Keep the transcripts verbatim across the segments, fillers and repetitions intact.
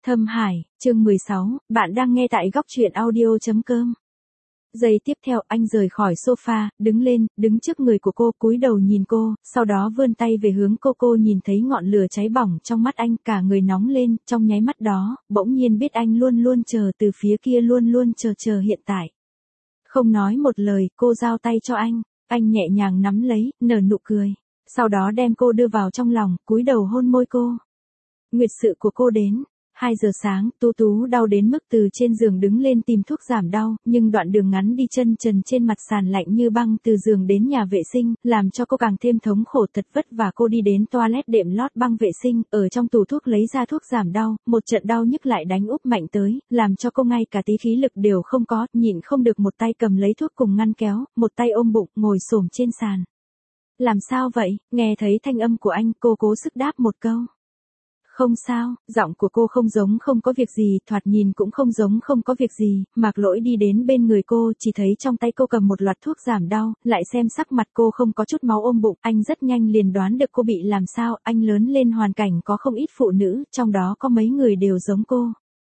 Thâm Hải, chương mười sáu, bạn đang nghe tại góc truyện audio chấm com. Giây tiếp theo anh rời khỏi sofa, đứng lên, đứng trước người của cô, cúi đầu nhìn cô, sau đó vươn tay về hướng cô. Cô nhìn thấy ngọn lửa cháy bỏng trong mắt anh, cả người nóng lên, trong nháy mắt đó, bỗng nhiên biết anh luôn luôn chờ từ phía kia, luôn luôn chờ chờ hiện tại. Không nói một lời, cô giao tay cho anh, anh nhẹ nhàng nắm lấy, nở nụ cười, sau đó đem cô đưa vào trong lòng, cúi đầu hôn môi cô. Nguyệt sự của cô đến. hai giờ sáng, Tú Tú đau đến mức từ trên giường đứng lên tìm thuốc giảm đau, nhưng đoạn đường ngắn đi chân trần trên mặt sàn lạnh như băng từ giường đến nhà vệ sinh, làm cho cô càng thêm thống khổ thật vất vả. Cô đi đến toilet đệm lót băng vệ sinh, ở trong tủ thuốc lấy ra thuốc giảm đau, một trận đau nhức lại đánh úp mạnh tới, làm cho cô ngay cả tí khí lực đều không có, nhịn không được một tay cầm lấy thuốc cùng ngăn kéo, một tay ôm bụng, ngồi xổm trên sàn. Làm sao vậy? Nghe thấy thanh âm của anh, cô cố sức đáp một câu. Không sao, giọng của cô không giống không có việc gì, thoạt nhìn cũng không giống không có việc gì. Mạc Lỗi đi đến bên người cô, chỉ thấy trong tay cô cầm một loạt thuốc giảm đau, lại xem sắc mặt cô không có chút máu ôm bụng, anh rất nhanh liền đoán được cô bị làm sao. Anh lớn lên hoàn cảnh có không ít phụ nữ, trong đó có mấy người đều giống cô.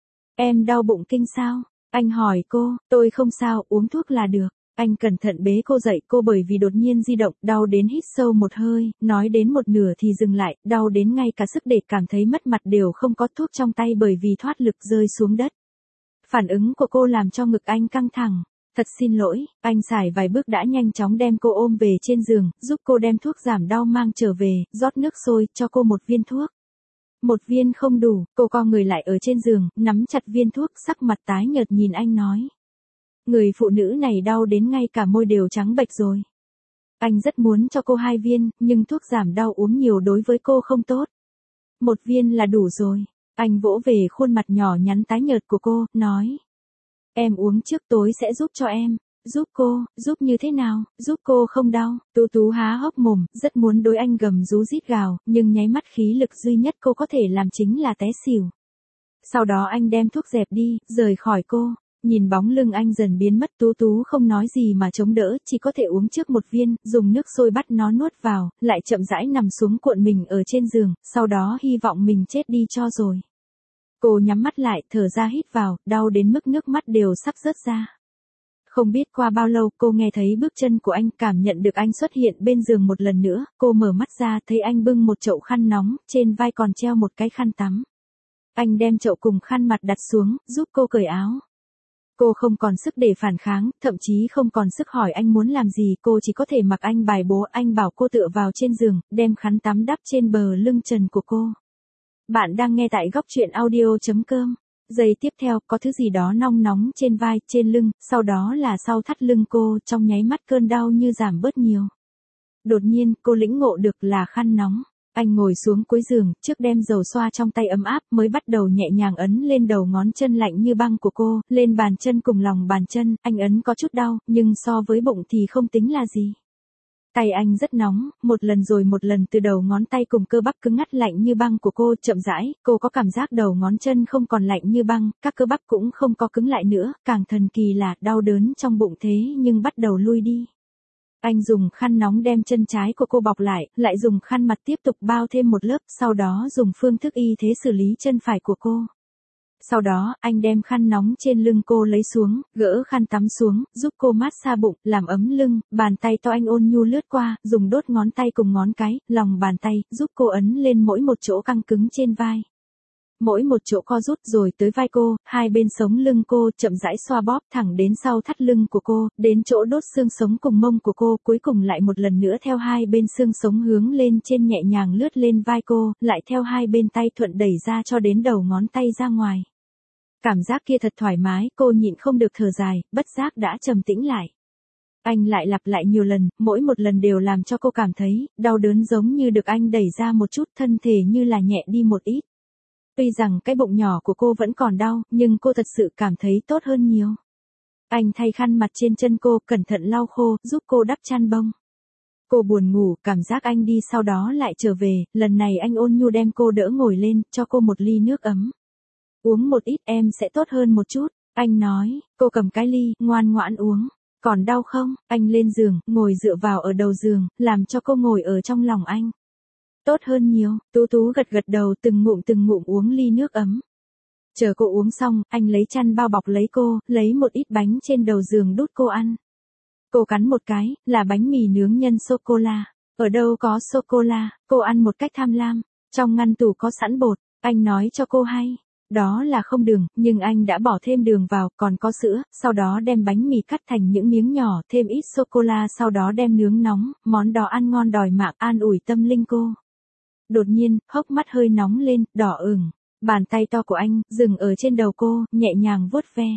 Em đau bụng kinh sao? Anh hỏi cô. Tôi không sao, uống thuốc là được. Anh cẩn thận bế cô dậy, cô bởi vì đột nhiên di động, đau đến hít sâu một hơi, nói đến một nửa thì dừng lại, đau đến ngay cả sức để cảm thấy mất mặt đều không có, thuốc trong tay bởi vì thoát lực rơi xuống đất. Phản ứng của cô làm cho ngực anh căng thẳng. Thật xin lỗi, anh xài vài bước đã nhanh chóng đem cô ôm về trên giường, giúp cô đem thuốc giảm đau mang trở về, rót nước sôi, cho cô một viên thuốc. Một viên không đủ, cô co người lại ở trên giường, nắm chặt viên thuốc, sắc mặt tái nhợt nhìn anh nói. Người phụ nữ này đau đến ngay cả môi đều trắng bệch rồi. Anh rất muốn cho cô hai viên, nhưng thuốc giảm đau uống nhiều đối với cô không tốt. Một viên là đủ rồi. Anh vỗ về khuôn mặt nhỏ nhắn tái nhợt của cô, nói. Em uống trước, tối sẽ giúp cho em. Giúp cô, giúp như thế nào, giúp cô không đau. Tú Tú há hốc mồm, rất muốn đối anh gầm rú rít gào, nhưng nháy mắt khí lực duy nhất cô có thể làm chính là té xỉu. Sau đó anh đem thuốc dẹp đi, rời khỏi cô. Nhìn bóng lưng anh dần biến mất, Tú Tú không nói gì mà chống đỡ, chỉ có thể uống trước một viên, dùng nước sôi bắt nó nuốt vào, lại chậm rãi nằm xuống cuộn mình ở trên giường, sau đó hy vọng mình chết đi cho rồi. Cô nhắm mắt lại, thở ra hít vào, đau đến mức nước mắt đều sắp rớt ra. Không biết qua bao lâu, cô nghe thấy bước chân của anh, cảm nhận được anh xuất hiện bên giường một lần nữa, cô mở mắt ra, thấy anh bưng một chậu khăn nóng, trên vai còn treo một cái khăn tắm. Anh đem chậu cùng khăn mặt đặt xuống, giúp cô cởi áo. Cô không còn sức để phản kháng, thậm chí không còn sức hỏi anh muốn làm gì, cô chỉ có thể mặc anh bài bố. Anh bảo cô tựa vào trên giường, đem khăn tắm đắp trên bờ lưng trần của cô. Bạn đang nghe tại góc truyện audio chấm com. Giây tiếp theo, có thứ gì đó nong nóng trên vai, trên lưng, sau đó là sau thắt lưng cô, trong nháy mắt cơn đau như giảm bớt nhiều. Đột nhiên, cô lĩnh ngộ được là khăn nóng. Anh ngồi xuống cuối giường, trước đem dầu xoa trong tay ấm áp, mới bắt đầu nhẹ nhàng ấn lên đầu ngón chân lạnh như băng của cô, lên bàn chân cùng lòng bàn chân, anh ấn có chút đau, nhưng so với bụng thì không tính là gì. Tay anh rất nóng, một lần rồi một lần từ đầu ngón tay cùng cơ bắp cứng ngắt lạnh như băng của cô, chậm rãi, cô có cảm giác đầu ngón chân không còn lạnh như băng, các cơ bắp cũng không có cứng lại nữa, càng thần kỳ là đau đớn trong bụng thế nhưng bắt đầu lui đi. Anh dùng khăn nóng đem chân trái của cô bọc lại, lại dùng khăn mặt tiếp tục bao thêm một lớp, sau đó dùng phương thức y thế xử lý chân phải của cô. Sau đó, anh đem khăn nóng trên lưng cô lấy xuống, gỡ khăn tắm xuống, giúp cô mát xa bụng, làm ấm lưng, bàn tay to anh ôn nhu lướt qua, dùng đốt ngón tay cùng ngón cái, lòng bàn tay, giúp cô ấn lên mỗi một chỗ căng cứng trên vai. Mỗi một chỗ co rút rồi tới vai cô, hai bên sống lưng cô, chậm rãi xoa bóp thẳng đến sau thắt lưng của cô, đến chỗ đốt xương sống cùng mông của cô, cuối cùng lại một lần nữa theo hai bên xương sống hướng lên trên nhẹ nhàng lướt lên vai cô, lại theo hai bên tay thuận đẩy ra cho đến đầu ngón tay ra ngoài. Cảm giác kia thật thoải mái, cô nhịn không được thở dài, bất giác đã trầm tĩnh lại. Anh lại lặp lại nhiều lần, mỗi một lần đều làm cho cô cảm thấy, đau đớn giống như được anh đẩy ra một chút, thân thể như là nhẹ đi một ít. Tuy rằng cái bụng nhỏ của cô vẫn còn đau, nhưng cô thật sự cảm thấy tốt hơn nhiều. Anh thay khăn mặt trên chân cô, cẩn thận lau khô, giúp cô đắp chăn bông. Cô buồn ngủ, cảm giác anh đi sau đó lại trở về, lần này anh ôn nhu đem cô đỡ ngồi lên, cho cô một ly nước ấm. Uống một ít em sẽ tốt hơn một chút, anh nói, cô cầm cái ly, ngoan ngoãn uống. Còn đau không? Anh lên giường, ngồi dựa vào ở đầu giường, làm cho cô ngồi ở trong lòng anh. Tốt hơn nhiều, Tú Tú gật gật đầu từng ngụm từng ngụm uống ly nước ấm. Chờ cô uống xong, anh lấy chăn bao bọc lấy cô, lấy một ít bánh trên đầu giường đút cô ăn. Cô cắn một cái, là bánh mì nướng nhân sô-cô-la. Ở đâu có sô-cô-la, cô ăn một cách tham lam. Trong ngăn tủ có sẵn bột, anh nói cho cô hay. Đó là không đường, nhưng anh đã bỏ thêm đường vào, còn có sữa, sau đó đem bánh mì cắt thành những miếng nhỏ, thêm ít sô-cô-la, sau đó đem nướng nóng, món đó ăn ngon đòi mạng, an ủi tâm linh cô. Đột nhiên, hốc mắt hơi nóng lên, đỏ ửng. Bàn tay to của anh, dừng ở trên đầu cô, nhẹ nhàng vuốt ve.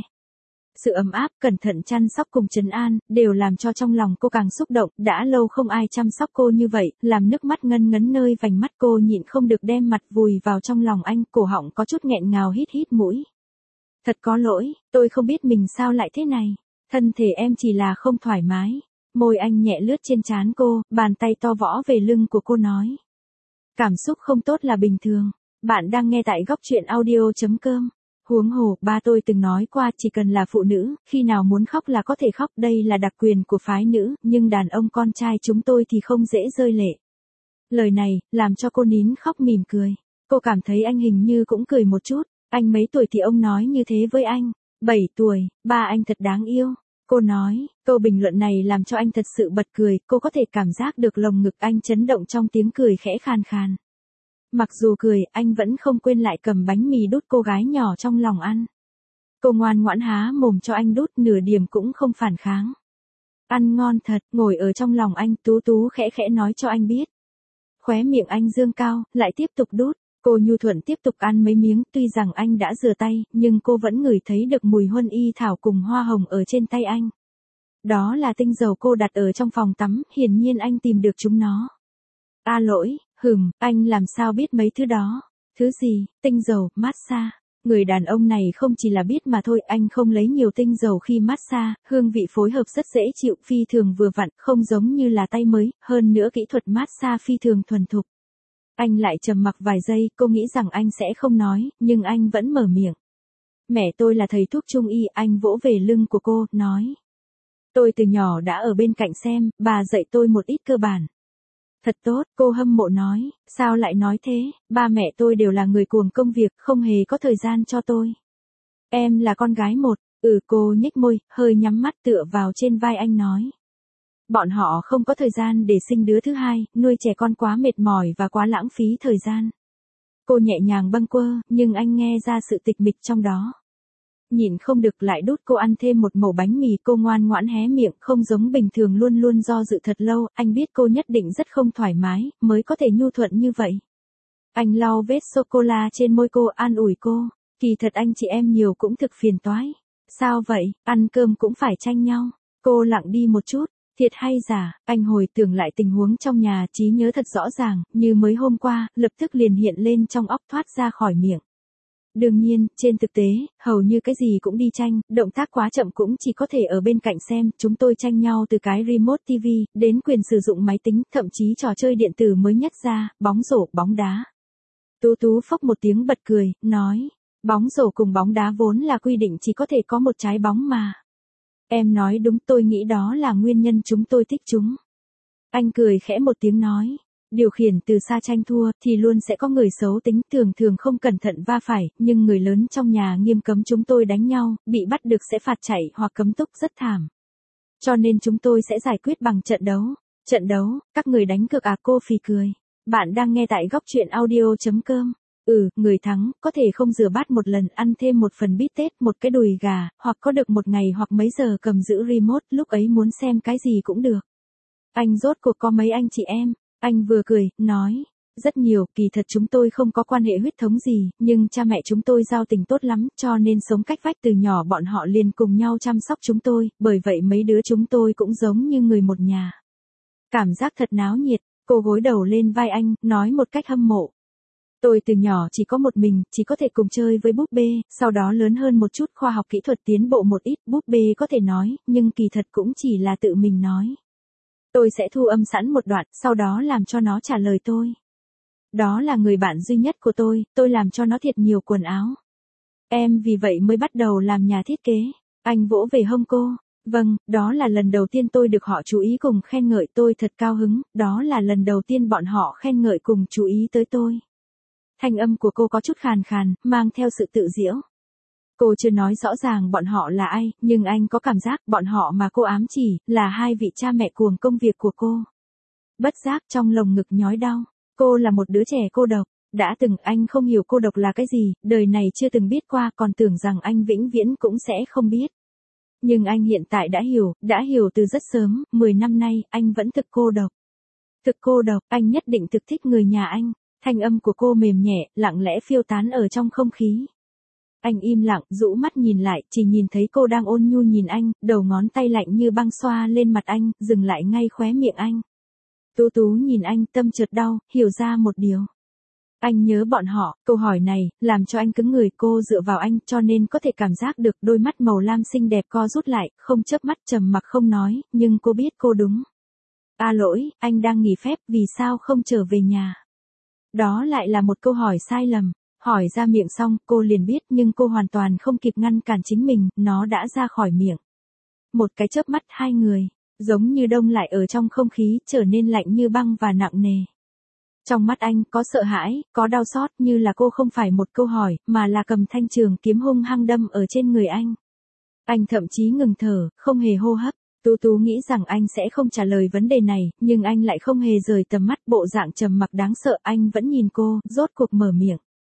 Sự ấm áp, cẩn thận chăm sóc cùng trấn an, đều làm cho trong lòng cô càng xúc động, đã lâu không ai chăm sóc cô như vậy, làm nước mắt ngân ngấn nơi vành mắt cô nhịn không được đem mặt vùi vào trong lòng anh, cổ họng có chút nghẹn ngào hít hít mũi. Thật có lỗi, tôi không biết mình sao lại thế này, thân thể em chỉ là không thoải mái. Môi anh nhẹ lướt trên trán cô, bàn tay to võ về lưng của cô nói. Cảm xúc không tốt là bình thường. Bạn đang nghe tại góc truyện audio chấm com. Huống hồ, ba tôi từng nói qua chỉ cần là phụ nữ, khi nào muốn khóc là có thể khóc, đây là đặc quyền của phái nữ, nhưng đàn ông con trai chúng tôi thì không dễ rơi lệ. Lời này, làm cho cô nín khóc mỉm cười. Cô cảm thấy anh hình như cũng cười một chút. Anh mấy tuổi thì ông nói như thế với anh? bảy tuổi, ba anh thật đáng yêu. Cô nói, câu bình luận này làm cho anh thật sự bật cười, cô có thể cảm giác được lồng ngực anh chấn động trong tiếng cười khẽ khàn khàn. Mặc dù cười, anh vẫn không quên lại cầm bánh mì đút cô gái nhỏ trong lòng ăn. Cô ngoan ngoãn há mồm cho anh đút, nửa điểm cũng không phản kháng. Ăn ngon thật, ngồi ở trong lòng anh, Tú Tú khẽ khẽ nói cho anh biết. Khóe miệng anh dương cao, lại tiếp tục đút. Cô nhu thuận tiếp tục ăn mấy miếng, tuy rằng anh đã rửa tay, nhưng cô vẫn ngửi thấy được mùi huân y thảo cùng hoa hồng ở trên tay anh. Đó là tinh dầu cô đặt ở trong phòng tắm, hiển nhiên anh tìm được chúng nó. A lỗi, hừm, anh làm sao biết mấy thứ đó? Thứ gì? Tinh dầu, massage. Người đàn ông này không chỉ là biết mà thôi, anh không lấy nhiều tinh dầu khi massage, hương vị phối hợp rất dễ chịu, phi thường vừa vặn, không giống như là tay mới, hơn nữa kỹ thuật massage phi thường thuần thục. Anh lại trầm mặc vài giây, cô nghĩ rằng anh sẽ không nói, nhưng anh vẫn mở miệng. Mẹ tôi là thầy thuốc trung y, anh vỗ về lưng của cô, nói. Tôi từ nhỏ đã ở bên cạnh xem, bà dạy tôi một ít cơ bản. Thật tốt, cô hâm mộ nói, sao lại nói thế, ba mẹ tôi đều là người cuồng công việc, không hề có thời gian cho tôi. Em là con gái một, ừ cô nhếch môi, hơi nhắm mắt tựa vào trên vai anh nói. Bọn họ không có thời gian để sinh đứa thứ hai, nuôi trẻ con quá mệt mỏi và quá lãng phí thời gian. Cô nhẹ nhàng bâng quơ, nhưng anh nghe ra sự tịch mịch trong đó. Nhìn không được lại đút cô ăn thêm một mẩu bánh mì, cô ngoan ngoãn hé miệng, không giống bình thường luôn luôn do dự thật lâu, anh biết cô nhất định rất không thoải mái, mới có thể nhu thuận như vậy. Anh lau vết sô-cô-la trên môi cô, an ủi cô, kỳ thật anh chị em nhiều cũng thực phiền toái. Sao vậy, ăn cơm cũng phải tranh nhau. Cô lặng đi một chút, thiệt hay giả, anh hồi tưởng lại tình huống trong nhà, trí nhớ thật rõ ràng, như mới hôm qua, lập tức liền hiện lên trong óc thoát ra khỏi miệng. Đương nhiên, trên thực tế, hầu như cái gì cũng đi tranh, động tác quá chậm cũng chỉ có thể ở bên cạnh xem, chúng tôi tranh nhau từ cái remote ti vi, đến quyền sử dụng máy tính, thậm chí trò chơi điện tử mới nhất ra, bóng rổ, bóng đá. Tú Tú phốc một tiếng bật cười, nói, bóng rổ cùng bóng đá vốn là quy định chỉ có thể có một trái bóng mà. Em nói đúng, tôi nghĩ đó là nguyên nhân chúng tôi thích chúng. Anh cười khẽ một tiếng nói. Điều khiển từ xa tranh thua thì luôn sẽ có người xấu tính, thường thường không cẩn thận va phải, nhưng người lớn trong nhà nghiêm cấm chúng tôi đánh nhau, bị bắt được sẽ phạt chạy hoặc cấm túc rất thảm. Cho nên chúng tôi sẽ giải quyết bằng trận đấu. Trận đấu, các người đánh cược à, cô phì cười. Bạn đang nghe tại góc truyện audio chấm com. Ừ, người thắng, có thể không rửa bát một lần, ăn thêm một phần bít tết, một cái đùi gà, hoặc có được một ngày hoặc mấy giờ cầm giữ remote, lúc ấy muốn xem cái gì cũng được. Anh rốt cuộc có mấy anh chị em? Anh vừa cười, nói, rất nhiều, kỳ thật chúng tôi không có quan hệ huyết thống gì, nhưng cha mẹ chúng tôi giao tình tốt lắm, cho nên sống cách vách từ nhỏ bọn họ liền cùng nhau chăm sóc chúng tôi, bởi vậy mấy đứa chúng tôi cũng giống như người một nhà. Cảm giác thật náo nhiệt, cô gối đầu lên vai anh, nói một cách hâm mộ. Tôi từ nhỏ chỉ có một mình, chỉ có thể cùng chơi với búp bê, sau đó lớn hơn một chút, khoa học kỹ thuật tiến bộ một ít, búp bê có thể nói, nhưng kỳ thật cũng chỉ là tự mình nói. Tôi sẽ thu âm sẵn một đoạn, sau đó làm cho nó trả lời tôi. Đó là người bạn duy nhất của tôi, tôi làm cho nó thiệt nhiều quần áo. Em vì vậy mới bắt đầu làm nhà thiết kế. Anh vỗ về hông cô. Vâng, đó là lần đầu tiên tôi được họ chú ý cùng khen ngợi, tôi thật cao hứng, đó là lần đầu tiên bọn họ khen ngợi cùng chú ý tới tôi. Thanh âm của cô có chút khàn khàn, mang theo sự tự giễu. Cô chưa nói rõ ràng bọn họ là ai, nhưng anh có cảm giác bọn họ mà cô ám chỉ, là hai vị cha mẹ cuồng công việc của cô. Bất giác trong lồng ngực nhói đau. Cô là một đứa trẻ cô độc. Đã từng anh không hiểu cô độc là cái gì, đời này chưa từng biết qua, còn tưởng rằng anh vĩnh viễn cũng sẽ không biết. Nhưng anh hiện tại đã hiểu, đã hiểu từ rất sớm, mười năm nay, anh vẫn thực cô độc. Thực cô độc, anh nhất định thực thích người nhà anh. Thanh âm của cô mềm nhẹ, lặng lẽ phiêu tán ở trong không khí. Anh im lặng, rũ mắt nhìn lại, chỉ nhìn thấy cô đang ôn nhu nhìn anh, đầu ngón tay lạnh như băng xoa lên mặt anh, dừng lại ngay khóe miệng anh. Tú Tú nhìn anh, tâm chợt đau, hiểu ra một điều. Anh nhớ bọn họ, câu hỏi này, làm cho anh cứng người. Cô dựa vào anh, cho nên có thể cảm giác được đôi mắt màu lam xinh đẹp co rút lại, không chớp mắt, trầm mặc không nói, nhưng cô biết cô đúng. À lỗi, anh đang nghỉ phép, vì sao không trở về nhà? Đó lại là một câu hỏi sai lầm. Hỏi ra miệng xong, cô liền biết, nhưng cô hoàn toàn không kịp ngăn cản chính mình, nó đã ra khỏi miệng. Một cái chớp mắt, hai người, giống như đông lại ở trong không khí, trở nên lạnh như băng và nặng nề. Trong mắt anh, có sợ hãi, có đau xót, như là cô không phải một câu hỏi, mà là cầm thanh trường kiếm hung hăng đâm ở trên người anh. Anh thậm chí ngừng thở, không hề hô hấp. Tú Tú nghĩ rằng anh sẽ không trả lời vấn đề này, nhưng anh lại không hề rời tầm mắt, bộ dạng trầm mặc đáng sợ. Anh vẫn nhìn cô, rốt cuộc mở miệng.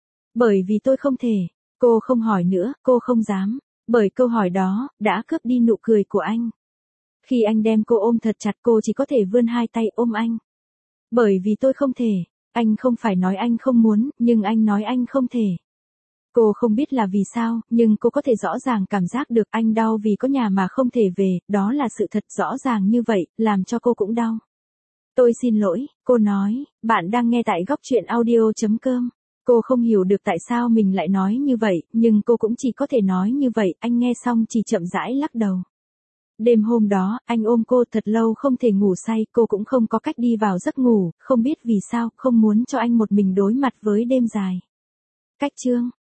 Bởi vì tôi không thể. Cô không hỏi nữa, cô không dám. Bởi câu hỏi đó, đã cướp đi nụ cười của anh. Khi anh đem cô ôm thật chặt, cô chỉ có thể vươn hai tay ôm anh. Bởi vì tôi không thể. Anh không phải nói anh không muốn, nhưng anh nói anh không thể. Cô không biết là vì sao, nhưng cô có thể rõ ràng cảm giác được anh đau vì có nhà mà không thể về, đó là sự thật rõ ràng như vậy, làm cho cô cũng đau. Tôi xin lỗi, cô nói, bạn đang nghe tại góc truyện audio chấm com. Cô không hiểu được tại sao mình lại nói như vậy, nhưng cô cũng chỉ có thể nói như vậy. Anh nghe xong chỉ chậm rãi lắc đầu. Đêm hôm đó, anh ôm cô thật lâu không thể ngủ say, cô cũng không có cách đi vào giấc ngủ, không biết vì sao, không muốn cho anh một mình đối mặt với đêm dài. Cách chương